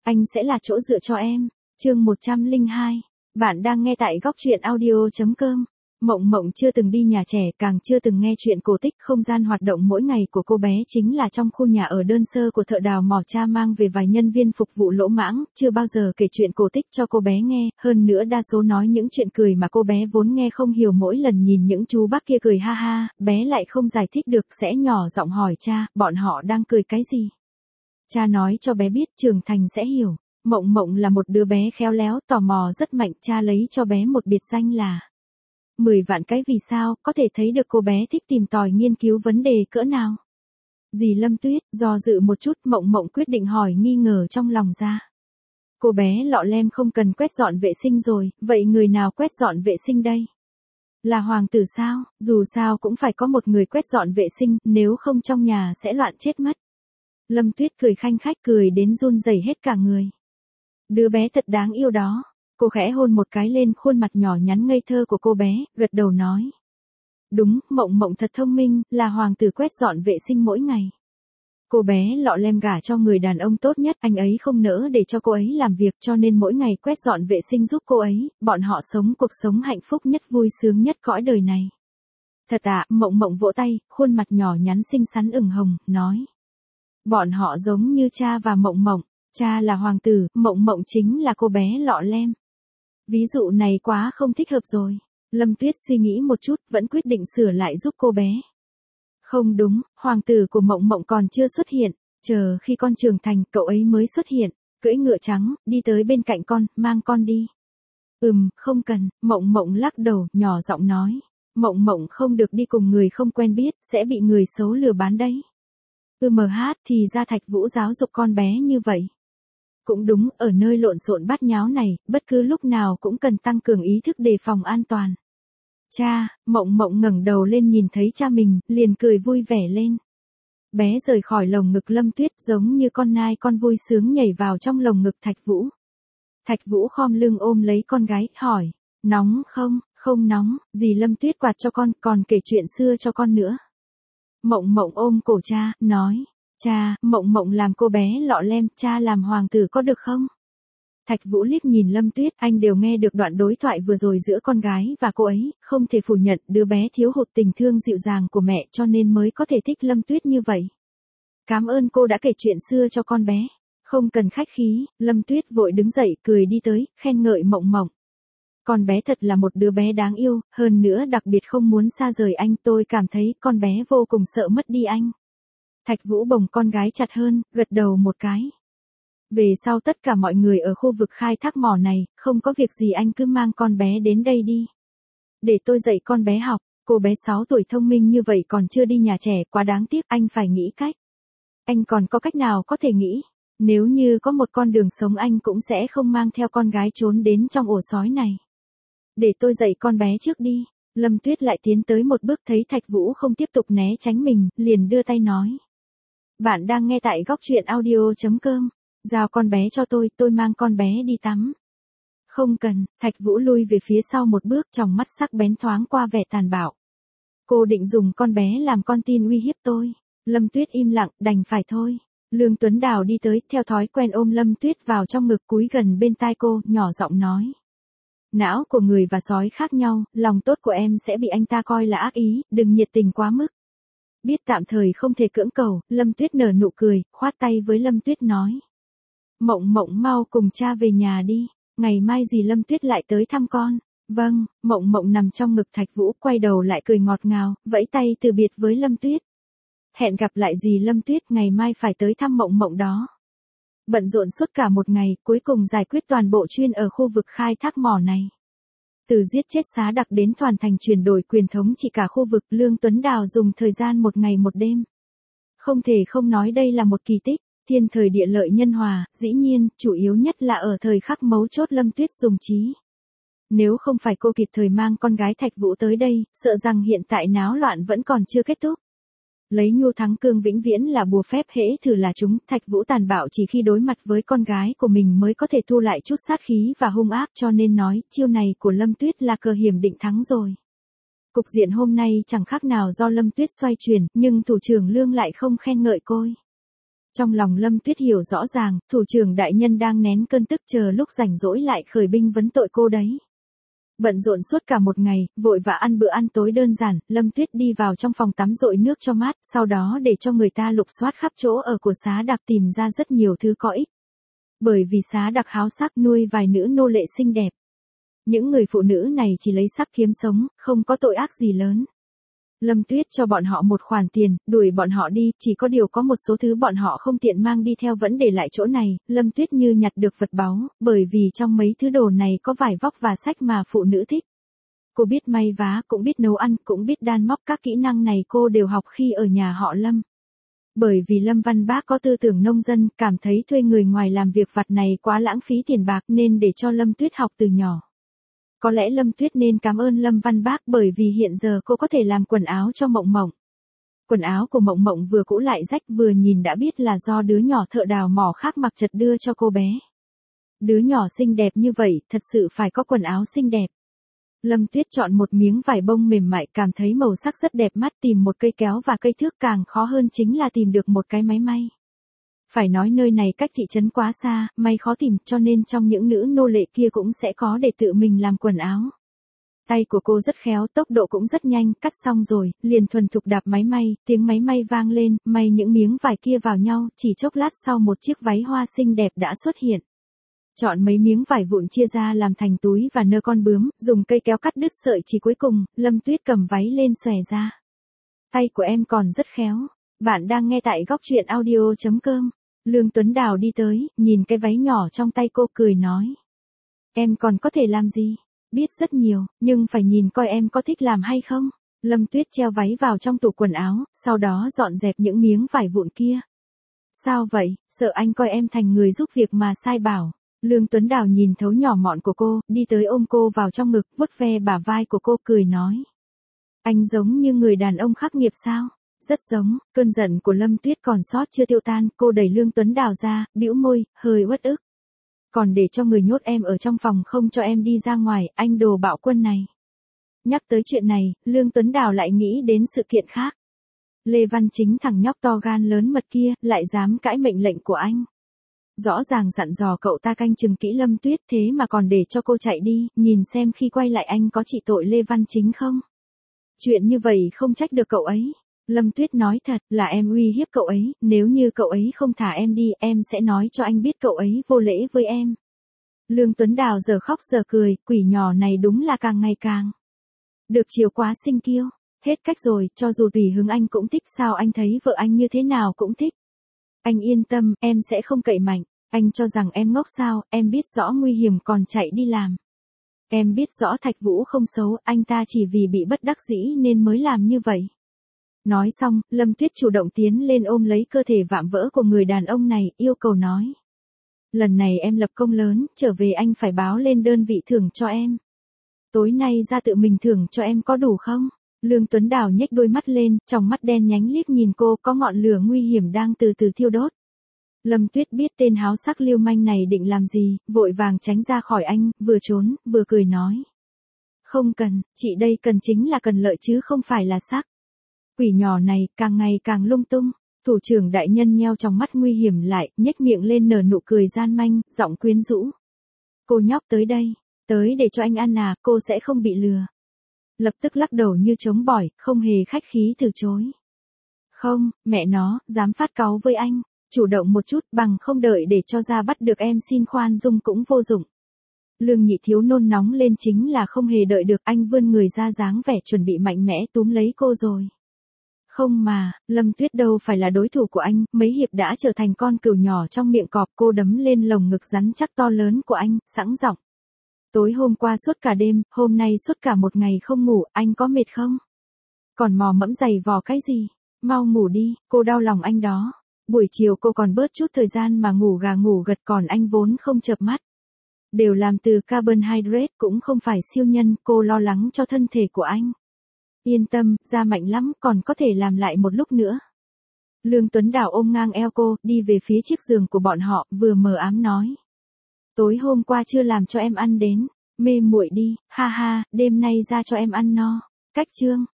Anh sẽ là chỗ dựa cho em. Chương 102. Bạn đang nghe tại góc truyện audio.com. Mộng Mộng chưa từng đi nhà trẻ, càng chưa từng nghe chuyện cổ tích. Không gian hoạt động mỗi ngày của cô bé chính là trong khu nhà ở đơn sơ của thợ đào mỏ cha mang về vài nhân viên phục vụ lỗ mãng, chưa bao giờ kể chuyện cổ tích cho cô bé nghe, hơn nữa đa số nói những chuyện cười mà cô bé vốn nghe không hiểu. Mỗi lần nhìn những chú bác kia cười ha ha, bé lại không giải thích được, sẽ nhỏ giọng hỏi cha, bọn họ đang cười cái gì? Cha nói cho bé biết trưởng thành sẽ hiểu. Mộng Mộng là một đứa bé khéo léo, tò mò rất mạnh, cha lấy cho bé một biệt danh là 10 vạn cái vì sao, có thể thấy được cô bé thích tìm tòi nghiên cứu vấn đề cỡ nào. Dì Lâm Tuyết, do dự một chút, Mộng Mộng quyết định hỏi nghi ngờ trong lòng ra. Cô bé lọ lem không cần quét dọn vệ sinh rồi, vậy người nào quét dọn vệ sinh đây? Là hoàng tử sao? Dù sao cũng phải có một người quét dọn vệ sinh, nếu không trong nhà sẽ loạn chết mất. Lâm Tuyết cười khanh khách, cười đến run rẩy hết cả người. Đứa bé thật đáng yêu đó. Cô khẽ hôn một cái lên khuôn mặt nhỏ nhắn ngây thơ của cô bé, gật đầu nói. Đúng, Mộng Mộng thật thông minh, là hoàng tử quét dọn vệ sinh mỗi ngày. Cô bé lọ lem gả cho người đàn ông tốt nhất, anh ấy không nỡ để cho cô ấy làm việc cho nên mỗi ngày quét dọn vệ sinh giúp cô ấy, bọn họ sống cuộc sống hạnh phúc nhất, vui sướng nhất cõi đời này. Thật ạ, Mộng Mộng vỗ tay, khuôn mặt nhỏ nhắn xinh xắn ửng hồng, nói. Bọn họ giống như cha và Mộng Mộng, cha là hoàng tử, Mộng Mộng chính là cô bé lọ lem. Ví dụ này quá không thích hợp rồi. Lâm Tuyết suy nghĩ một chút, vẫn quyết định sửa lại giúp cô bé. Không đúng, hoàng tử của Mộng Mộng còn chưa xuất hiện, chờ khi con trưởng thành, cậu ấy mới xuất hiện, cưỡi ngựa trắng, đi tới bên cạnh con, mang con đi. Không cần, Mộng Mộng lắc đầu, nhỏ giọng nói. Mộng Mộng không được đi cùng người không quen biết, sẽ bị người xấu lừa bán đấy. Thì ra Thạch Vũ giáo dục con bé như vậy. Cũng đúng, ở nơi lộn xộn bát nháo này, bất cứ lúc nào cũng cần tăng cường ý thức đề phòng an toàn. Cha, Mộng Mộng ngẩng đầu lên nhìn thấy cha mình, liền cười vui vẻ lên. Bé rời khỏi lồng ngực Lâm Tuyết giống như con nai con vui sướng nhảy vào trong lồng ngực Thạch Vũ. Thạch Vũ khom lưng ôm lấy con gái, hỏi, nóng không? Không nóng, dì Lâm Tuyết quạt cho con, còn kể chuyện xưa cho con nữa. Mộng Mộng ôm cổ cha, nói. Cha, Mộng Mộng làm cô bé lọ lem, cha làm hoàng tử có được không? Thạch Vũ liếc nhìn Lâm Tuyết, anh đều nghe được đoạn đối thoại vừa rồi giữa con gái và cô ấy, không thể phủ nhận đứa bé thiếu hụt tình thương dịu dàng của mẹ cho nên mới có thể thích Lâm Tuyết như vậy. Cảm ơn cô đã kể chuyện xưa cho con bé. Không cần khách khí, Lâm Tuyết vội đứng dậy cười đi tới, khen ngợi Mộng Mộng. Con bé thật là một đứa bé đáng yêu, hơn nữa đặc biệt không muốn xa rời anh, tôi cảm thấy con bé vô cùng sợ mất đi anh. Thạch Vũ bồng con gái chặt hơn, gật đầu một cái. Về sau tất cả mọi người ở khu vực khai thác mỏ này, không có việc gì anh cứ mang con bé đến đây đi. Để tôi dạy con bé học, cô bé 6 tuổi thông minh như vậy còn chưa đi nhà trẻ, quá đáng tiếc, anh phải nghĩ cách. Anh còn có cách nào có thể nghĩ? Nếu như có một con đường sống anh cũng sẽ không mang theo con gái trốn đến trong ổ sói này. Để tôi dạy con bé trước đi. Lâm Tuyết lại tiến tới một bước, thấy Thạch Vũ không tiếp tục né tránh mình, liền đưa tay nói. Bạn đang nghe tại góc truyện audio.com. Giao con bé cho tôi mang con bé đi tắm. Không cần, Thạch Vũ lui về phía sau một bước, tròng mắt sắc bén thoáng qua vẻ tàn bạo. Cô định dùng con bé làm con tin uy hiếp tôi. Lâm Tuyết im lặng, đành phải thôi. Lương Tuấn Đào đi tới, theo thói quen ôm Lâm Tuyết vào trong ngực, cúi gần bên tai cô, nhỏ giọng nói. Não của người và sói khác nhau, lòng tốt của em sẽ bị anh ta coi là ác ý, đừng nhiệt tình quá mức. Biết tạm thời không thể cưỡng cầu, Lâm Tuyết nở nụ cười, khoát tay với Lâm Tuyết nói. Mộng Mộng mau cùng cha về nhà đi, ngày mai dì Lâm Tuyết lại tới thăm con. Vâng, Mộng Mộng nằm trong ngực Thạch Vũ, quay đầu lại cười ngọt ngào, vẫy tay từ biệt với Lâm Tuyết. Hẹn gặp lại dì Lâm Tuyết, ngày mai phải tới thăm Mộng Mộng đó. Bận rộn suốt cả một ngày, cuối cùng giải quyết toàn bộ chuyên ở khu vực khai thác mỏ này. Từ giết chết Xá Đặc đến hoàn thành chuyển đổi quyền thống trị cả khu vực, Lương Tuấn Đào dùng thời gian một ngày một đêm. Không thể không nói đây là một kỳ tích, thiên thời địa lợi nhân hòa, dĩ nhiên, chủ yếu nhất là ở thời khắc mấu chốt Lâm Tuyết dùng trí. Nếu không phải cô kịp thời mang con gái Thạch Vũ tới đây, sợ rằng hiện tại náo loạn vẫn còn chưa kết thúc. Lấy nhu thắng cương vĩnh viễn là bùa phép, hễ thử là chúng, Thạch Vũ tàn bạo chỉ khi đối mặt với con gái của mình mới có thể thu lại chút sát khí và hung ác, cho nên nói, chiêu này của Lâm Tuyết là cờ hiểm định thắng rồi. Cục diện hôm nay chẳng khác nào do Lâm Tuyết xoay chuyển, nhưng thủ trưởng Lương lại không khen ngợi cô. Trong lòng Lâm Tuyết hiểu rõ ràng, thủ trưởng đại nhân đang nén cơn tức chờ lúc rảnh rỗi lại khởi binh vấn tội cô đấy. Bận rộn suốt cả một ngày, vội vã ăn bữa ăn tối đơn giản, Lâm Tuyết đi vào trong phòng tắm dội nước cho mát, sau đó để cho người ta lục soát khắp chỗ ở của Xá Đặc tìm ra rất nhiều thứ có ích. Bởi vì Xá Đặc háo sắc nuôi vài nữ nô lệ xinh đẹp. Những người phụ nữ này chỉ lấy sắc kiếm sống, không có tội ác gì lớn. Lâm Tuyết cho bọn họ một khoản tiền, đuổi bọn họ đi, chỉ có điều có một số thứ bọn họ không tiện mang đi theo vẫn để lại chỗ này, Lâm Tuyết như nhặt được vật báu, bởi vì trong mấy thứ đồ này có vải vóc và sách mà phụ nữ thích. Cô biết may vá, cũng biết nấu ăn, cũng biết đan móc, các kỹ năng này cô đều học khi ở nhà họ Lâm. Bởi vì Lâm Văn Bác có tư tưởng nông dân, cảm thấy thuê người ngoài làm việc vặt này quá lãng phí tiền bạc nên để cho Lâm Tuyết học từ nhỏ. Có lẽ Lâm Tuyết nên cảm ơn Lâm Văn Bác bởi vì hiện giờ cô có thể làm quần áo cho Mộng Mộng. Quần áo của Mộng Mộng vừa cũ lại rách, vừa nhìn đã biết là do đứa nhỏ thợ đào mỏ khác mặc chật đưa cho cô bé. Đứa nhỏ xinh đẹp như vậy, thật sự phải có quần áo xinh đẹp. Lâm Tuyết chọn một miếng vải bông mềm mại, cảm thấy màu sắc rất đẹp mắt, tìm một cây kéo và cây thước, càng khó hơn chính là tìm được một cái máy may. Phải nói nơi này cách thị trấn quá xa, may khó tìm, cho nên trong những nữ nô lệ kia cũng sẽ có để tự mình làm quần áo. Tay của cô rất khéo, tốc độ cũng rất nhanh, cắt xong rồi, liền thuần thục đạp máy may, tiếng máy may vang lên, may những miếng vải kia vào nhau, chỉ chốc lát sau một chiếc váy hoa xinh đẹp đã xuất hiện. Chọn mấy miếng vải vụn chia ra làm thành túi và nơ con bướm, dùng cây kéo cắt đứt sợi chỉ cuối cùng, Lâm Tuyết cầm váy lên xòe ra. Tay của em còn rất khéo. Bạn đang nghe tại góc truyện audio.com. Lương Tuấn Đào đi tới, nhìn cái váy nhỏ trong tay cô cười nói. Em còn có thể làm gì? Biết rất nhiều, nhưng phải nhìn coi em có thích làm hay không. Lâm Tuyết treo váy vào trong tủ quần áo, sau đó dọn dẹp những miếng vải vụn kia. Sao vậy, sợ anh coi em thành người giúp việc mà sai bảo. Lương Tuấn Đào nhìn thấu nhỏ mọn của cô, đi tới ôm cô vào trong ngực, vuốt ve bả vai của cô cười nói. Anh giống như người đàn ông khắc nghiệt sao? Rất giống. Cơn giận của Lâm Tuyết còn sót chưa tiêu tan, cô đẩy Lương Tuấn Đào ra, bĩu môi, hơi uất ức. Còn để cho người nhốt em ở trong phòng không cho em đi ra ngoài, anh đồ bạo quân này. Nhắc tới chuyện này, Lương Tuấn Đào lại nghĩ đến sự kiện khác. Lê Văn Chính, thằng nhóc to gan lớn mật kia, lại dám cãi mệnh lệnh của anh. Rõ ràng dặn dò cậu ta canh chừng kỹ Lâm Tuyết, thế mà còn để cho cô chạy đi, nhìn xem khi quay lại anh có trị tội Lê Văn Chính không. Chuyện như vậy không trách được cậu ấy. Lâm Tuyết nói thật là em uy hiếp cậu ấy, nếu như cậu ấy không thả em đi, em sẽ nói cho anh biết cậu ấy vô lễ với em. Lương Tuấn Đào giờ khóc giờ cười, quỷ nhỏ này đúng là càng ngày càng. Được chiều quá sinh kiêu, hết cách rồi, cho dù tùy hứng anh cũng thích, sao anh thấy vợ anh như thế nào cũng thích. Anh yên tâm, em sẽ không cậy mạnh, anh cho rằng em ngốc sao, em biết rõ nguy hiểm còn chạy đi làm. Em biết rõ Thạch Vũ không xấu, anh ta chỉ vì bị bất đắc dĩ nên mới làm như vậy. Nói xong, Lâm Tuyết chủ động tiến lên ôm lấy cơ thể vạm vỡ của người đàn ông này, yêu cầu nói. Lần này em lập công lớn, trở về anh phải báo lên đơn vị thưởng cho em. Tối nay ra tự mình thưởng cho em có đủ không? Lương Tuấn Đào nhếch đôi mắt lên, tròng mắt đen nhánh liếc nhìn cô, có ngọn lửa nguy hiểm đang từ từ thiêu đốt. Lâm Tuyết biết tên háo sắc lưu manh này định làm gì, vội vàng tránh ra khỏi anh, vừa trốn, vừa cười nói. Không cần, chị đây cần chính là cần lợi chứ không phải là sắc. Quỷ nhỏ này, càng ngày càng lung tung. Thủ trưởng đại nhân nheo trong mắt nguy hiểm lại, nhếch miệng lên nở nụ cười gian manh, giọng quyến rũ. Cô nhóc tới đây, tới để cho anh ăn à, cô sẽ không bị lừa. Lập tức lắc đầu như chống bỏi, không hề khách khí từ chối. Không, mẹ nó, dám phát cáu với anh, chủ động một chút, bằng không đợi để cho ra bắt được em xin khoan dung cũng vô dụng. Lương Nhị Thiếu nôn nóng lên chính là không hề đợi được, anh vươn người ra dáng vẻ chuẩn bị mạnh mẽ túm lấy cô rồi. Không mà, Lâm Tuyết đâu phải là đối thủ của anh, mấy hiệp đã trở thành con cừu nhỏ trong miệng cọp, cô đấm lên lồng ngực rắn chắc to lớn của anh, sẵn giọng. Tối hôm qua suốt cả đêm, hôm nay suốt cả một ngày không ngủ, anh có mệt không? Còn mò mẫm giày vò cái gì? Mau ngủ đi, cô đau lòng anh đó. Buổi chiều cô còn bớt chút thời gian mà ngủ gà ngủ gật, còn anh vốn không chợp mắt. Đều làm từ carbohydrate, cũng không phải siêu nhân, cô lo lắng cho thân thể của anh. Yên tâm, da mạnh lắm, còn có thể làm lại một lúc nữa. Lương Tuấn Đào ôm ngang eo cô, đi về phía chiếc giường của bọn họ, vừa mờ ám nói. Tối hôm qua chưa làm cho em ăn đến, mê muội đi, ha ha, đêm nay ra cho em ăn no. Cách chương.